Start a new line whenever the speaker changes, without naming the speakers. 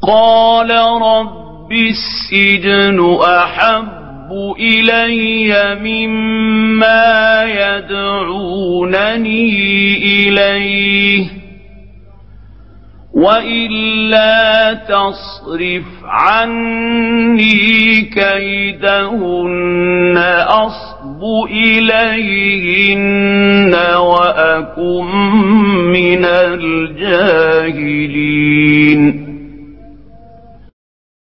قال رب السجن أحب إلي مما يدعونني إليه وإلا تصرف عني كيدهن أصب إليهن وأكن من الجاهلين.